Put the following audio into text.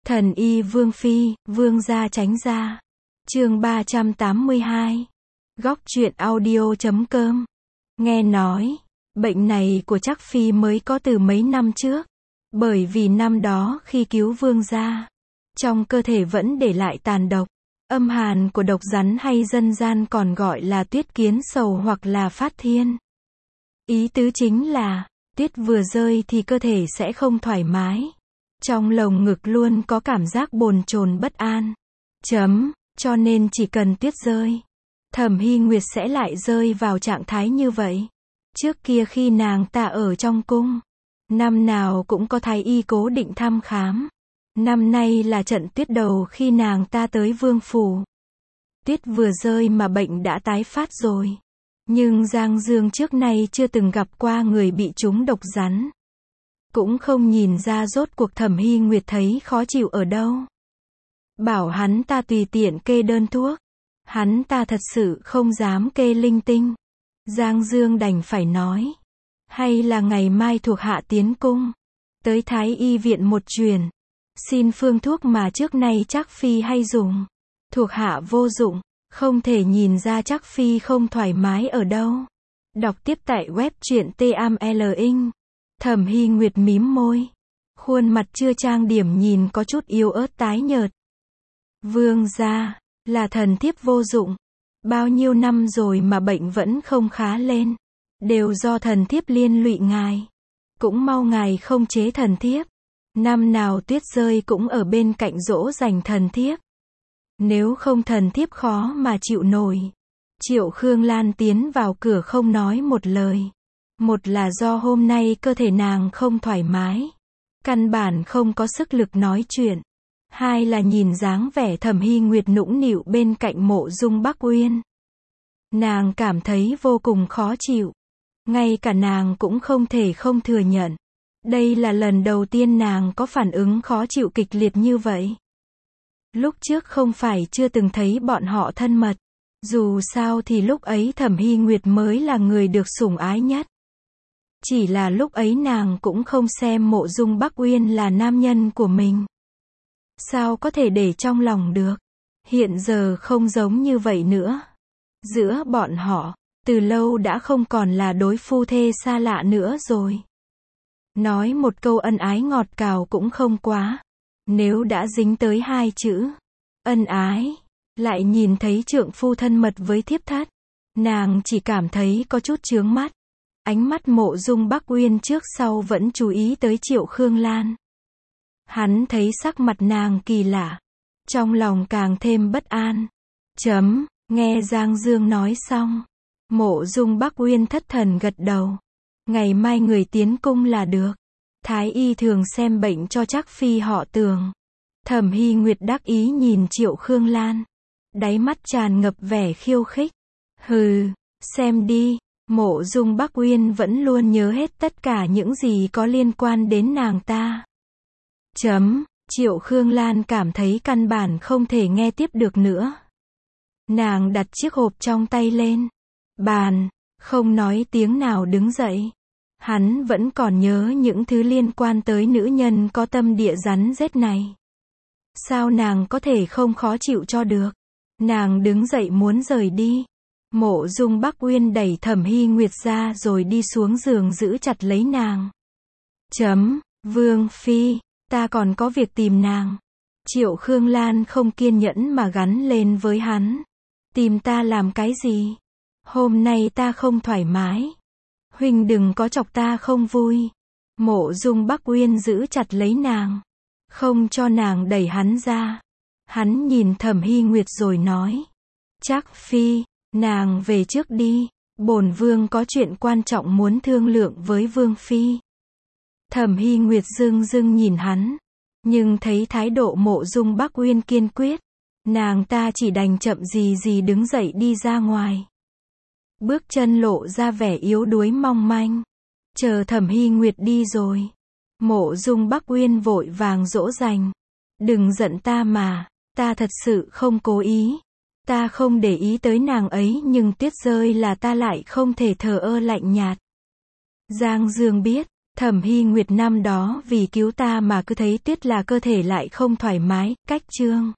Thần y Vương Phi, Vương gia tránh ra. Chương 382. Góc truyện audio.com. Nghe nói, bệnh này của Trác Phi mới có từ mấy năm trước. Bởi vì năm đó khi cứu Vương gia, trong cơ thể vẫn để lại tàn độc. Âm hàn của độc rắn hay dân gian còn gọi là tuyết kiến sầu hoặc là phát thiên. Ý tứ chính là, tuyết vừa rơi thì cơ thể sẽ không thoải mái. Trong lồng ngực luôn có cảm giác bồn chồn bất an. Cho nên chỉ cần tuyết rơi, Thẩm Hy Nguyệt sẽ lại rơi vào trạng thái như vậy. Trước kia khi nàng ta ở trong cung, năm nào cũng có thái y cố định thăm khám. Năm nay là trận tuyết đầu khi nàng ta tới vương phủ. Tuyết vừa rơi mà bệnh đã tái phát rồi. Nhưng Giang Dương trước nay chưa từng gặp qua người bị trúng độc rắn. Cũng không nhìn ra rốt cuộc Thẩm Hy Nguyệt thấy khó chịu ở đâu. Bảo hắn ta tùy tiện kê đơn thuốc. Hắn ta thật sự không dám kê linh tinh. Giang Dương đành phải nói. Hay là ngày mai thuộc hạ tiến cung. Tới Thái y viện một truyền. Xin phương thuốc mà trước nay Trác Phi hay dùng. Thuộc hạ vô dụng. Không thể nhìn ra Trác Phi không thoải mái ở đâu. Đọc tiếp tại web truyện TAMLing. Thẩm Hy Nguyệt mím môi. Khuôn mặt chưa trang điểm nhìn có chút yếu ớt tái nhợt. Vương gia, là thần thiếp vô dụng. Bao nhiêu năm rồi mà bệnh vẫn không khá lên. Đều do thần thiếp liên lụy ngài. Cũng mau ngài không chế thần thiếp. Năm nào tuyết rơi cũng ở bên cạnh dỗ dành thần thiếp. Nếu không thần thiếp khó mà chịu nổi. Triệu Khương Lan tiến vào cửa không nói một lời. Một là do hôm nay cơ thể nàng không thoải mái. Căn bản không có sức lực nói chuyện. Hai là nhìn dáng vẻ Thẩm Hy Nguyệt nũng nịu bên cạnh Mộ Dung Bắc Uyên. Nàng cảm thấy vô cùng khó chịu. Ngay cả nàng cũng không thể không thừa nhận. Đây là lần đầu tiên nàng có phản ứng khó chịu kịch liệt như vậy. Lúc trước không phải chưa từng thấy bọn họ thân mật. Dù sao thì lúc ấy Thẩm Hy Nguyệt mới là người được sủng ái nhất. Chỉ là lúc ấy nàng cũng không xem Mộ Dung Bắc Uyên là nam nhân của mình. Sao có thể để trong lòng được. Hiện giờ không giống như vậy nữa. Giữa bọn họ, từ lâu đã không còn là đối phu thê xa lạ nữa rồi. Nói một câu ân ái ngọt cào cũng không quá. Nếu đã dính tới hai chữ ân ái, lại nhìn thấy trượng phu thân mật với thiếp thất, nàng chỉ cảm thấy có chút chướng mắt. Ánh mắt Mộ Dung Bắc Uyên trước sau vẫn chú ý tới Triệu Khương Lan. Hắn thấy sắc mặt nàng kỳ lạ, trong lòng càng thêm bất an. Nghe Giang Dương nói xong, Mộ Dung Bắc Uyên thất thần gật đầu. Ngày mai người tiến cung là được. Thái y thường xem bệnh cho Trác Phi họ Tường. Thẩm Hy Nguyệt đắc ý nhìn Triệu Khương Lan. Đáy mắt tràn ngập vẻ khiêu khích. Hừ, xem đi. Mộ Dung Bắc Uyên vẫn luôn nhớ hết tất cả những gì có liên quan đến nàng ta. Triệu Khương Lan cảm thấy căn bản không thể nghe tiếp được nữa. Nàng đặt chiếc hộp trong tay lên bàn, không nói tiếng nào đứng dậy. Hắn vẫn còn nhớ những thứ liên quan tới nữ nhân có tâm địa rắn rết này. Sao nàng có thể không khó chịu cho được. Nàng đứng dậy muốn rời đi. Mộ Dung Bắc Uyên đẩy Thẩm Hy Nguyệt ra rồi đi xuống giường giữ chặt lấy nàng. Vương Phi, ta còn có việc tìm nàng. Triệu Khương Lan không kiên nhẫn mà gắn lên với hắn. Tìm ta làm cái gì? Hôm nay ta không thoải mái. Huynh đừng có chọc ta không vui. Mộ Dung Bắc Uyên giữ chặt lấy nàng, không cho nàng đẩy hắn ra. Hắn nhìn Thẩm Hy Nguyệt rồi nói. Trác Phi, nàng về trước đi. Bổn vương có chuyện quan trọng muốn thương lượng với Vương Phi. Thẩm Hy Nguyệt dưng dưng nhìn hắn. Nhưng thấy thái độ Mộ Dung Bắc Uyên kiên quyết, nàng ta chỉ đành chậm gì đứng dậy đi ra ngoài. Bước chân lộ ra vẻ yếu đuối mong manh. Chờ Thẩm Hy Nguyệt đi rồi, Mộ Dung Bắc Uyên vội vàng dỗ dành. Đừng giận ta mà, ta thật sự không cố ý. Ta không để ý tới nàng ấy nhưng tuyết rơi là ta lại không thể thờ ơ lạnh nhạt. Giang Dương biết, Thẩm Hy Nguyệt năm đó vì cứu ta mà cứ thấy tiết là cơ thể lại không thoải mái, cách chương.